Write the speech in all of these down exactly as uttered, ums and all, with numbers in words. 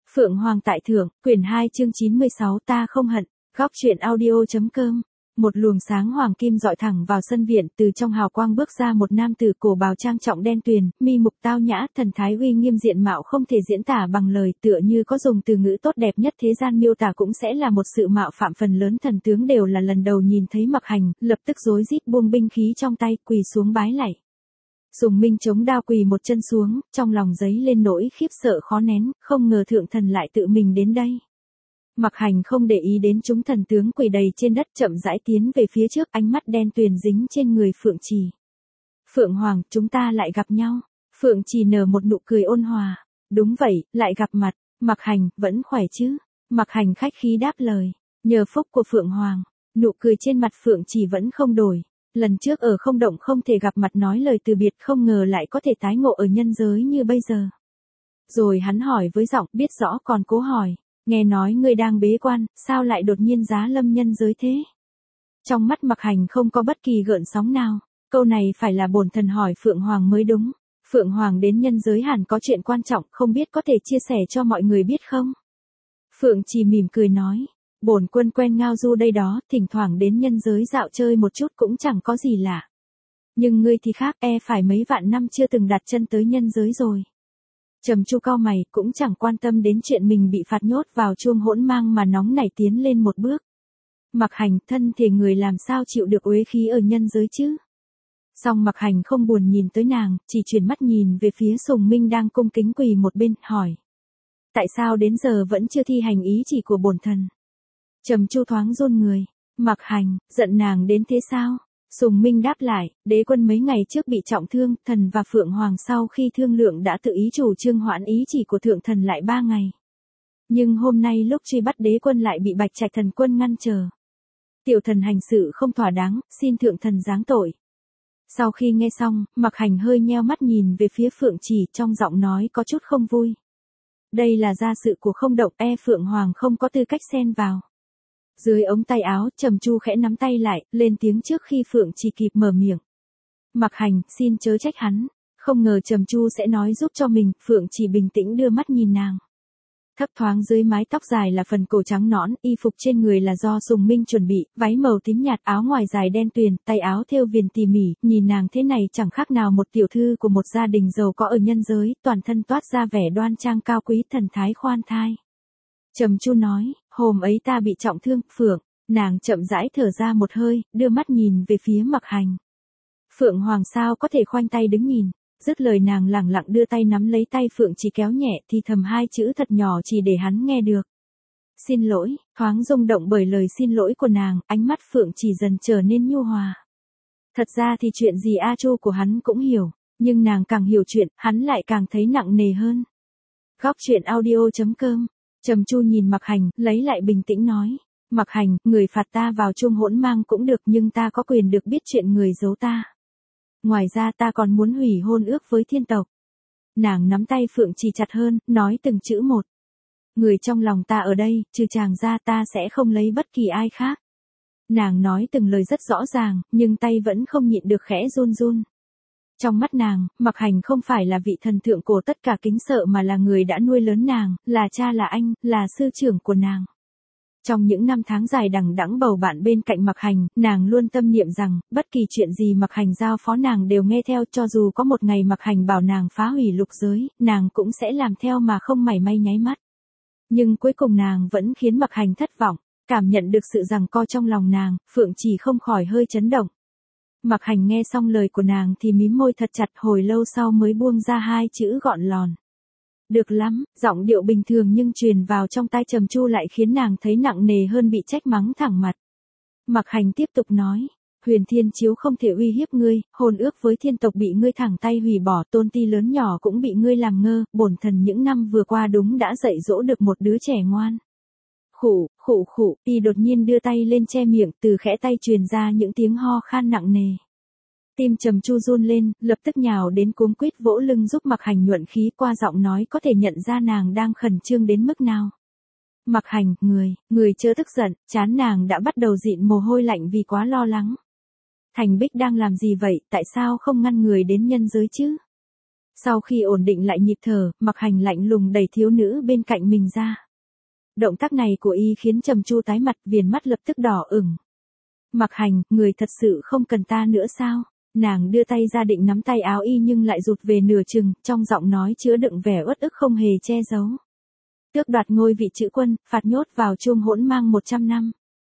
Phượng Hoàng tại thượng, quyển hai chương chín mươi sáu ta không hận, góc truyện audio.com. Một luồng sáng hoàng kim dọi thẳng vào sân viện, từ trong hào quang bước ra một nam tử cổ bào trang trọng đen tuyền, mi mục tao nhã, thần thái uy nghiêm, diện mạo không thể diễn tả bằng lời, tựa như có dùng từ ngữ tốt đẹp nhất thế gian miêu tả cũng sẽ là một sự mạo phạm. Phần lớn thần tướng đều là lần đầu nhìn thấy Mặc Hành, lập tức rối rít buông binh khí trong tay, quỳ xuống bái lạy. Sùng Minh chống đao quỳ một chân xuống, trong lòng dấy lên nỗi khiếp sợ khó nén, không ngờ thượng thần lại tự mình đến đây. Mặc Hành không để ý đến chúng thần tướng quỳ đầy trên đất, chậm rãi tiến về phía trước, ánh mắt đen tuyền dính trên người Phượng Trì. Phượng Hoàng, chúng ta lại gặp nhau. Phượng Trì nở một nụ cười ôn hòa. Đúng vậy, lại gặp mặt. Mặc Hành, vẫn khỏe chứ? Mặc Hành khách khí đáp lời. Nhờ phúc của Phượng Hoàng, nụ cười trên mặt Phượng Trì vẫn không đổi. Lần trước ở không động không thể gặp mặt nói lời từ biệt, không ngờ lại có thể tái ngộ ở nhân giới như bây giờ. Rồi hắn hỏi với giọng biết rõ còn cố hỏi. Nghe nói ngươi đang bế quan, sao lại đột nhiên giá lâm nhân giới thế? Trong mắt Mặc Hành không có bất kỳ gợn sóng nào. Câu này phải là bổn thần hỏi Phượng Hoàng mới đúng. Phượng Hoàng đến nhân giới hẳn có chuyện quan trọng, không biết có thể chia sẻ cho mọi người biết không? Phượng Trì mỉm cười nói. Bổn quân quen ngao du đây đó, thỉnh thoảng đến nhân giới dạo chơi một chút cũng chẳng có gì lạ. Nhưng ngươi thì khác, e phải mấy vạn năm chưa từng đặt chân tới nhân giới rồi. Trầm Chu cau mày, cũng chẳng quan tâm đến chuyện mình bị phạt nhốt vào chuông hỗn mang mà nóng nảy tiến lên một bước. Mặc Hành, thân thể người làm sao chịu được uế khí ở nhân giới chứ? Song Mặc Hành không buồn nhìn tới nàng, chỉ chuyển mắt nhìn về phía Sùng Minh đang cung kính quỳ một bên, hỏi. Tại sao đến giờ vẫn chưa thi hành ý chỉ của bổn thần? Trầm Chu thoáng run người. Mặc Hành, giận nàng đến thế sao? Sùng Minh đáp lại, đế quân mấy ngày trước bị trọng thương, thần và Phượng Hoàng sau khi thương lượng đã tự ý chủ trương hoãn ý chỉ của thượng thần lại ba ngày. Nhưng hôm nay lúc truy bắt đế quân lại bị Bạch Trạch thần quân ngăn trở. Tiểu thần hành sự không thỏa đáng, xin thượng thần giáng tội. Sau khi nghe xong, Mặc Hành hơi nheo mắt nhìn về phía Phượng Trì, trong giọng nói có chút không vui. Đây là gia sự của không động, e Phượng Hoàng không có tư cách xen vào. Dưới ống tay áo, Trầm Chu khẽ nắm tay lại, lên tiếng trước khi Phượng Trì kịp mở miệng. Mặc Hành, xin chớ trách hắn. Không ngờ Trầm Chu sẽ nói giúp cho mình. Phượng Trì bình tĩnh đưa mắt nhìn nàng. Thấp thoáng dưới mái tóc dài là phần cổ trắng nõn, y phục trên người là do Sùng Minh chuẩn bị, váy màu tím nhạt, áo ngoài dài đen tuyền, tay áo thêu viền tỉ mỉ, nhìn nàng thế này chẳng khác nào một tiểu thư của một gia đình giàu có ở nhân giới, toàn thân toát ra vẻ đoan trang cao quý, thần thái khoan thai. Trầm Chu nói, hôm ấy ta bị trọng thương, Phượng, nàng chậm rãi thở ra một hơi, đưa mắt nhìn về phía Mặc Hành. Phượng Hoàng sao có thể khoanh tay đứng nhìn, dứt lời nàng lẳng lặng đưa tay nắm lấy tay Phượng Trì kéo nhẹ, thì thầm hai chữ thật nhỏ chỉ để hắn nghe được. Xin lỗi, thoáng rung động bởi lời xin lỗi của nàng, ánh mắt Phượng Trì dần trở nên nhu hòa. Thật ra thì chuyện gì A Chu của hắn cũng hiểu, nhưng nàng càng hiểu chuyện, hắn lại càng thấy nặng nề hơn. Góc truyện audio.com. Trầm Chu nhìn Mặc Hành, lấy lại bình tĩnh nói. Mặc Hành, người phạt ta vào chuông hỗn mang cũng được, nhưng ta có quyền được biết chuyện người giấu ta. Ngoài ra ta còn muốn hủy hôn ước với thiên tộc. Nàng nắm tay Phượng Trì chặt hơn, nói từng chữ một. Người trong lòng ta ở đây, trừ chàng ra ta sẽ không lấy bất kỳ ai khác. Nàng nói từng lời rất rõ ràng, nhưng tay vẫn không nhịn được khẽ run run. Trong mắt nàng, Mặc Hành không phải là vị thần thượng cổ tất cả kính sợ mà là người đã nuôi lớn nàng, là cha là anh, là sư trưởng của nàng. Trong những năm tháng dài đằng đẵng bầu bạn bên cạnh Mặc Hành, nàng luôn tâm niệm rằng, bất kỳ chuyện gì Mặc Hành giao phó nàng đều nghe theo, cho dù có một ngày Mặc Hành bảo nàng phá hủy lục giới, nàng cũng sẽ làm theo mà không mảy may nháy mắt. Nhưng cuối cùng nàng vẫn khiến Mặc Hành thất vọng, cảm nhận được sự giằng co trong lòng nàng, Phượng Trì không khỏi hơi chấn động. Mặc Hành nghe xong lời của nàng thì mím môi thật chặt, hồi lâu sau mới buông ra hai chữ gọn lòn. Được lắm, giọng điệu bình thường nhưng truyền vào trong tai Trầm Chu lại khiến nàng thấy nặng nề hơn bị trách mắng thẳng mặt. Mặc Hành tiếp tục nói, Huyền Thiên Chiếu không thể uy hiếp ngươi, hôn ước với thiên tộc bị ngươi thẳng tay hủy bỏ, tôn ti lớn nhỏ cũng bị ngươi làm ngơ, bổn thần những năm vừa qua đúng đã dạy dỗ được một đứa trẻ ngoan. Khụ, khụ khụ, y đột nhiên đưa tay lên che miệng, từ khẽ tay truyền ra những tiếng ho khan nặng nề. Tim Trầm Chu run lên, lập tức nhào đến cuống quýt vỗ lưng giúp Mặc Hành nhuận khí, qua giọng nói có thể nhận ra nàng đang khẩn trương đến mức nào. Mặc Hành, người, người chớ tức giận, trán nàng đã bắt đầu dịn mồ hôi lạnh vì quá lo lắng. Thành Bích đang làm gì vậy, tại sao không ngăn người đến nhân giới chứ? Sau khi ổn định lại nhịp thở, Mặc Hành lạnh lùng đẩy thiếu nữ bên cạnh mình ra. Động tác này của y khiến Trầm Chu tái mặt, viền mắt lập tức đỏ ửng. Mặc Hành, người thật sự không cần ta nữa sao? Nàng đưa tay ra định nắm tay áo y nhưng lại rụt về nửa chừng, trong giọng nói chứa đựng vẻ uất ức không hề che giấu. Tước đoạt ngôi vị chữ quân, phạt nhốt vào chuông hỗn mang một trăm năm.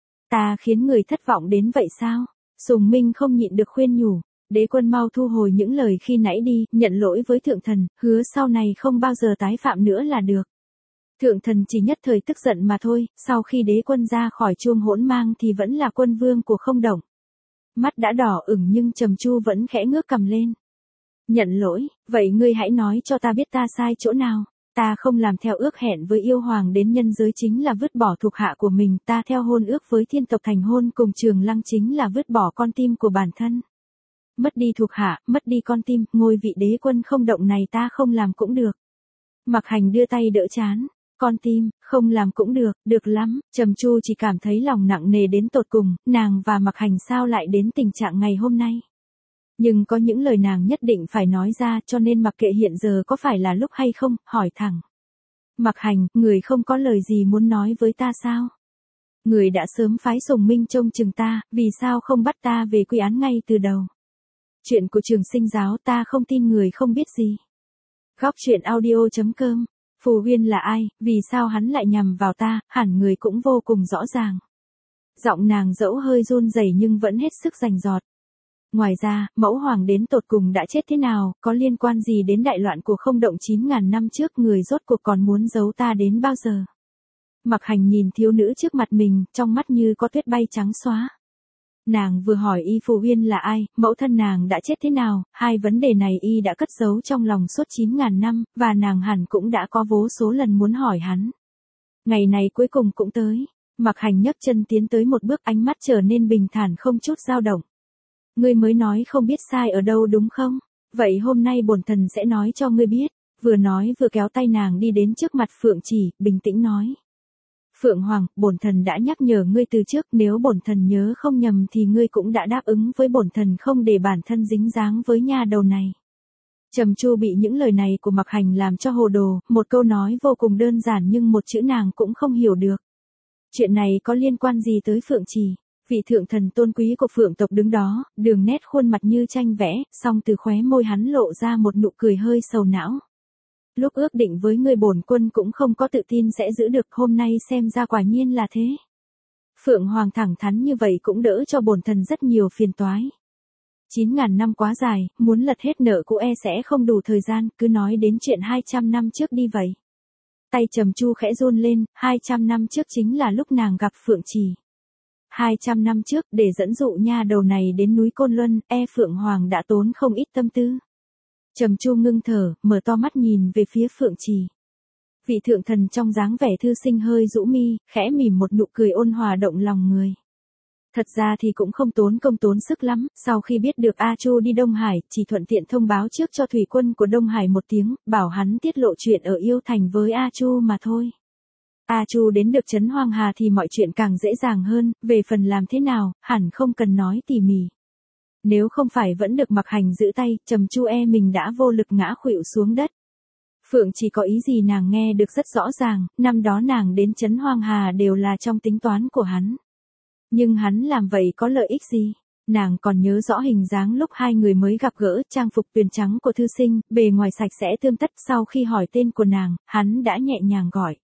Ta khiến người thất vọng đến vậy sao? Sùng Minh không nhịn được khuyên nhủ. Đế quân mau thu hồi những lời khi nãy đi, nhận lỗi với thượng thần, hứa sau này không bao giờ tái phạm nữa là được. Thượng thần chỉ nhất thời tức giận mà thôi, sau khi đế quân ra khỏi chuông hỗn mang thì vẫn là quân vương của không động. Mắt đã đỏ ửng nhưng Trầm Chu vẫn khẽ ngước cằm lên. Nhận lỗi, vậy ngươi hãy nói cho ta biết ta sai chỗ nào. Ta không làm theo ước hẹn với yêu hoàng đến nhân giới chính là vứt bỏ thuộc hạ của mình, ta theo hôn ước với thiên tộc thành hôn cùng Trường Lăng chính là vứt bỏ con tim của bản thân. Mất đi thuộc hạ, mất đi con tim, ngôi vị đế quân không động này ta không làm cũng được. Mặc Hành đưa tay đỡ chán. Con tim, không làm cũng được, được lắm. Trầm Chu chỉ cảm thấy lòng nặng nề đến tột cùng, nàng và Mặc Hành sao lại đến tình trạng ngày hôm nay. Nhưng có những lời nàng nhất định phải nói ra, cho nên mặc kệ hiện giờ có phải là lúc hay không, hỏi thẳng. Mặc Hành, người không có lời gì muốn nói với ta sao? Người đã sớm phái Sùng Minh trông chừng ta, vì sao không bắt ta về quy án ngay từ đầu? Chuyện của Trường Sinh giáo ta không tin người không biết gì. Góc truyện audio chấm com. Phù Huyên là ai, vì sao hắn lại nhằm vào ta, hẳn người cũng vô cùng rõ ràng. Giọng nàng dẫu hơi run rẩy nhưng vẫn hết sức rành rọt. Ngoài ra, mẫu hoàng đến tột cùng đã chết thế nào, có liên quan gì đến đại loạn của không động chín ngàn năm trước, người rốt cuộc còn muốn giấu ta đến bao giờ? Mặc Hành nhìn thiếu nữ trước mặt mình, trong mắt như có tuyết bay trắng xóa. Nàng vừa hỏi y Phù Huyên là ai, mẫu thân nàng đã chết thế nào, hai vấn đề này y đã cất giấu trong lòng suốt chín ngàn năm, và nàng hẳn cũng đã có vô số lần muốn hỏi hắn. Ngày này cuối cùng cũng tới. Mặc Hành nhấc chân tiến tới một bước, ánh mắt trở nên bình thản không chút dao động. Ngươi mới nói không biết sai ở đâu đúng không? Vậy hôm nay bổn thần sẽ nói cho ngươi biết. Vừa nói vừa kéo tay nàng đi đến trước mặt Phượng Chỉ, bình tĩnh nói. Phượng Hoàng, bổn thần đã nhắc nhở ngươi từ trước, nếu bổn thần nhớ không nhầm thì ngươi cũng đã đáp ứng với bổn thần không để bản thân dính dáng với nha đầu này. Trầm Chu bị những lời này của Mặc Hành làm cho hồ đồ, một câu nói vô cùng đơn giản nhưng một chữ nàng cũng không hiểu được. Chuyện này có liên quan gì tới Phượng Chỉ? Vị thượng thần tôn quý của Phượng tộc đứng đó, đường nét khuôn mặt như tranh vẽ, song từ khóe môi hắn lộ ra một nụ cười hơi sầu não. Lúc ước định với người bổn quân cũng không có tự tin sẽ giữ được, hôm nay xem ra quả nhiên là thế. Phượng Hoàng thẳng thắn như vậy cũng đỡ cho bổn thần rất nhiều phiền toái. chín ngàn năm quá dài, muốn lật hết nợ cũ e sẽ không đủ thời gian, cứ nói đến chuyện hai trăm năm trước đi vậy. Tay Trầm Chu khẽ run lên, hai trăm năm trước chính là lúc nàng gặp Phượng Chỉ. hai trăm năm trước, để dẫn dụ nha đầu này đến núi Côn Luân, e Phượng Hoàng đã tốn không ít tâm tư. Trầm Chu ngưng thở, mở to mắt nhìn về phía Phượng Chỉ. Vị thượng thần trong dáng vẻ thư sinh hơi rũ mi, khẽ mỉm một nụ cười ôn hòa động lòng người. Thật ra thì cũng không tốn công tốn sức lắm, sau khi biết được A Chu đi Đông Hải, chỉ thuận tiện thông báo trước cho thủy quân của Đông Hải một tiếng, bảo hắn tiết lộ chuyện ở Yêu Thành với A Chu mà thôi. A Chu đến được trấn Hoang Hà thì mọi chuyện càng dễ dàng hơn, về phần làm thế nào, hẳn không cần nói tỉ mỉ. Nếu không phải vẫn được Mặc Hành giữ tay, Trầm Chu e mình đã vô lực ngã khuỵu xuống đất. Phượng chỉ có ý gì nàng nghe được rất rõ ràng, năm đó nàng đến trấn Hoang Hà đều là trong tính toán của hắn. Nhưng hắn làm vậy có lợi ích gì? Nàng còn nhớ rõ hình dáng lúc hai người mới gặp gỡ, trang phục tuyền trắng của thư sinh, bề ngoài sạch sẽ tươm tất, sau khi hỏi tên của nàng, hắn đã nhẹ nhàng gọi.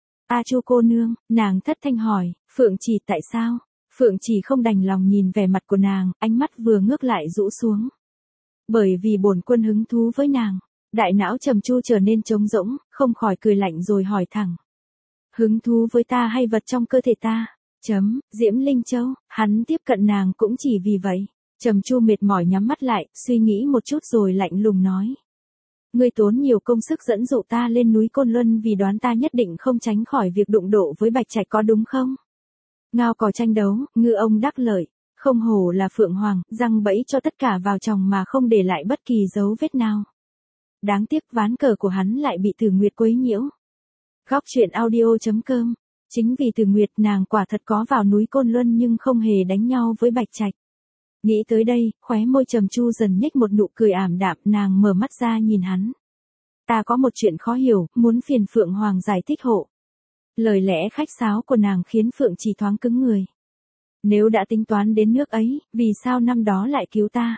A Chu cô nương, nàng thất thanh hỏi, Phượng Chỉ tại sao? Phượng Chỉ không đành lòng nhìn vẻ mặt của nàng, ánh mắt vừa ngước lại rũ xuống. Bởi vì bổn quân hứng thú với nàng. Đại não Trầm Chu trở nên trống rỗng, không khỏi cười lạnh rồi hỏi thẳng. Hứng thú với ta hay vật trong cơ thể ta? Chấm, Diễm Linh Châu, hắn tiếp cận nàng cũng chỉ vì vậy. Trầm Chu mệt mỏi nhắm mắt lại, suy nghĩ một chút rồi lạnh lùng nói. Ngươi tốn nhiều công sức dẫn dụ ta lên núi Côn Luân vì đoán ta nhất định không tránh khỏi việc đụng độ với Bạch Trạch có đúng không? Ngao cò tranh đấu, ngư ông đắc lợi, không hổ là Phượng Hoàng, răng bẫy cho tất cả vào chồng mà không để lại bất kỳ dấu vết nào. Đáng tiếc ván cờ của hắn lại bị Tử Nguyệt quấy nhiễu. Góc truyện audio chấm com. Chính vì Tử Nguyệt nàng quả thật có vào núi Côn Luân nhưng không hề đánh nhau với Bạch Trạch. Nghĩ tới đây, khóe môi Trầm Chu dần nhếch một nụ cười ảm đạm, nàng mở mắt ra nhìn hắn. Ta có một chuyện khó hiểu, muốn phiền Phượng Hoàng giải thích hộ. Lời lẽ khách sáo của nàng khiến Phượng Chỉ thoáng cứng người. Nếu đã tính toán đến nước ấy, vì sao năm đó lại cứu ta?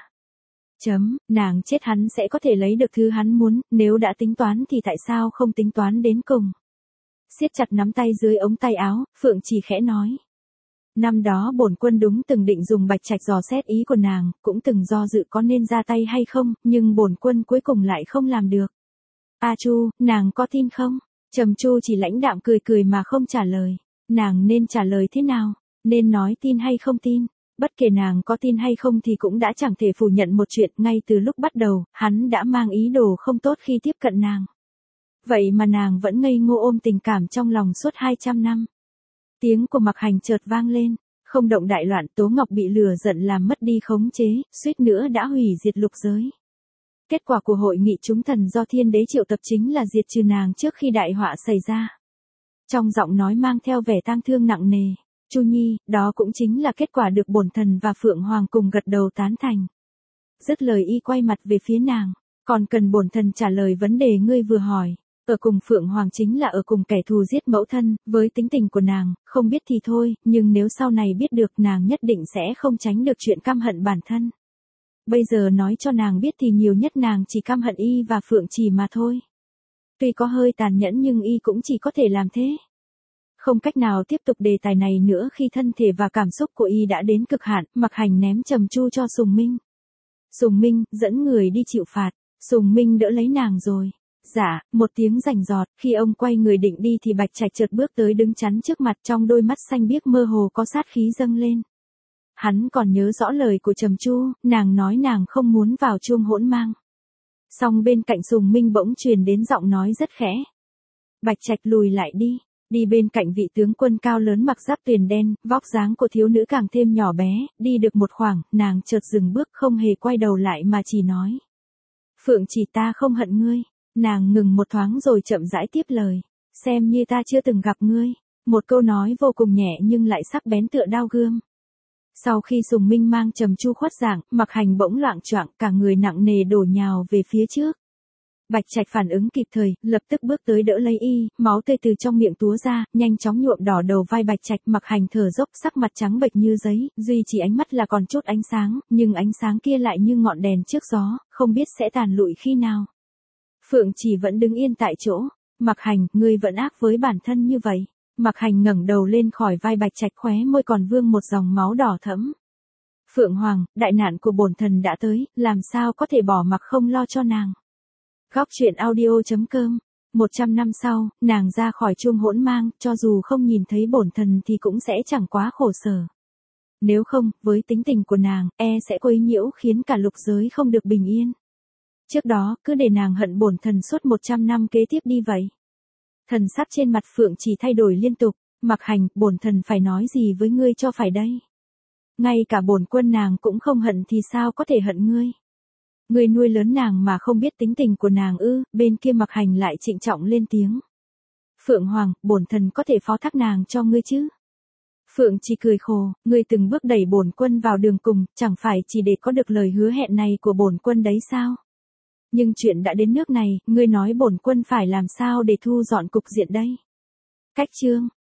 Chấm, nàng chết hắn sẽ có thể lấy được thứ hắn muốn, nếu đã tính toán thì tại sao không tính toán đến cùng? Siết chặt nắm tay dưới ống tay áo, Phượng Chỉ khẽ nói. Năm đó bổn quân đúng từng định dùng bạch trạch dò xét ý của nàng, cũng từng do dự có nên ra tay hay không, nhưng bổn quân cuối cùng lại không làm được. A Chu, nàng có tin không? Trầm Chu chỉ lãnh đạm cười cười mà không trả lời. Nàng nên trả lời thế nào? Nên nói tin hay không tin? Bất kể nàng có tin hay không thì cũng đã chẳng thể phủ nhận một chuyện, ngay từ lúc bắt đầu, hắn đã mang ý đồ không tốt khi tiếp cận nàng. Vậy mà nàng vẫn ngây ngô ôm tình cảm trong lòng suốt hai trăm năm. Tiếng của Mặc Hành chợt vang lên, không động đại loạn, Tố Ngọc bị lừa giận làm mất đi khống chế, suýt nữa đã hủy diệt lục giới. Kết quả của hội nghị chúng thần do thiên đế triệu tập chính là diệt trừ nàng trước khi đại họa xảy ra. Trong giọng nói mang theo vẻ tang thương nặng nề, Chu Nhi, đó cũng chính là kết quả được bổn thần và Phượng Hoàng cùng gật đầu tán thành. Dứt lời y quay mặt về phía nàng, còn cần bổn thần trả lời vấn đề ngươi vừa hỏi. Ở cùng Phượng Hoàng chính là ở cùng kẻ thù giết mẫu thân, với tính tình của nàng, không biết thì thôi, nhưng nếu sau này biết được nàng nhất định sẽ không tránh được chuyện căm hận bản thân. Bây giờ nói cho nàng biết thì nhiều nhất nàng chỉ căm hận y và Phượng Chỉ mà thôi. Tuy có hơi tàn nhẫn nhưng y cũng chỉ có thể làm thế. Không cách nào tiếp tục đề tài này nữa khi thân thể và cảm xúc của y đã đến cực hạn, Mặc Hành ném Trầm Chu cho Sùng Minh. Sùng Minh, dẫn người đi chịu phạt. Sùng Minh đỡ lấy nàng rồi. Dạ, một tiếng rành giọt, khi ông quay người định đi thì Bạch Trạch chợt bước tới đứng chắn trước mặt, trong đôi mắt xanh biếc mơ hồ có sát khí dâng lên. Hắn còn nhớ rõ lời của Trầm Chu, nàng nói nàng không muốn vào chuông hỗn mang. Song bên cạnh Sùng Minh bỗng truyền đến giọng nói rất khẽ. Bạch Trạch lùi lại đi, đi bên cạnh vị tướng quân cao lớn mặc giáp tuyền đen, vóc dáng của thiếu nữ càng thêm nhỏ bé, đi được một khoảng, nàng chợt dừng bước không hề quay đầu lại mà chỉ nói. Phượng Chỉ, ta không hận ngươi. Nàng ngừng một thoáng rồi chậm rãi tiếp lời. Xem như ta chưa từng gặp ngươi. Một câu nói vô cùng nhẹ nhưng lại sắc bén tựa đao gươm. Sau khi Sùng Minh mang Trầm Chu khuất dạng, Mặc Hành bỗng loạng choạng, cả người nặng nề đổ nhào về phía trước. Bạch Trạch phản ứng kịp thời, lập tức bước tới đỡ lấy y, máu tươi từ trong miệng túa ra, nhanh chóng nhuộm đỏ đầu vai Bạch Trạch. Mặc Hành thở dốc, sắc mặt trắng bệch như giấy, duy chỉ ánh mắt là còn chút ánh sáng, nhưng ánh sáng kia lại như ngọn đèn trước gió, không biết sẽ tàn lụi khi nào. Phượng Chỉ vẫn đứng yên tại chỗ. Mặc Hành, ngươi vẫn ác với bản thân như vậy. Mặc Hành ngẩng đầu lên khỏi vai Bạch Trạch, khóe môi còn vương một dòng máu đỏ thẫm. Phượng Hoàng, đại nạn của bổn thần đã tới, làm sao có thể bỏ mặc không lo cho nàng. Góc truyện audio chấm com. Một trăm năm sau, nàng ra khỏi chuông hỗn mang, cho dù không nhìn thấy bổn thần thì cũng sẽ chẳng quá khổ sở. Nếu không, với tính tình của nàng, e sẽ quấy nhiễu khiến cả lục giới không được bình yên. Trước đó, cứ để nàng hận bổn thần suốt một trăm năm kế tiếp đi vậy. Thần sắc trên mặt Phượng Chỉ thay đổi liên tục. Mặc Hành, bổn thần phải nói gì với ngươi cho phải đây? Ngay cả bổn quân nàng cũng không hận thì sao có thể hận ngươi? Ngươi nuôi lớn nàng mà không biết tính tình của nàng ư? Bên kia Mặc Hành lại trịnh trọng lên tiếng. Phượng Hoàng, bổn thần có thể phó thác nàng cho ngươi chứ? Phượng Chỉ cười khổ, ngươi từng bước đẩy bổn quân vào đường cùng, chẳng phải chỉ để có được lời hứa hẹn này của bổn quân đấy sao? Nhưng chuyện đã đến nước này, ngươi nói bổn quân phải làm sao để thu dọn cục diện đây? Cách chương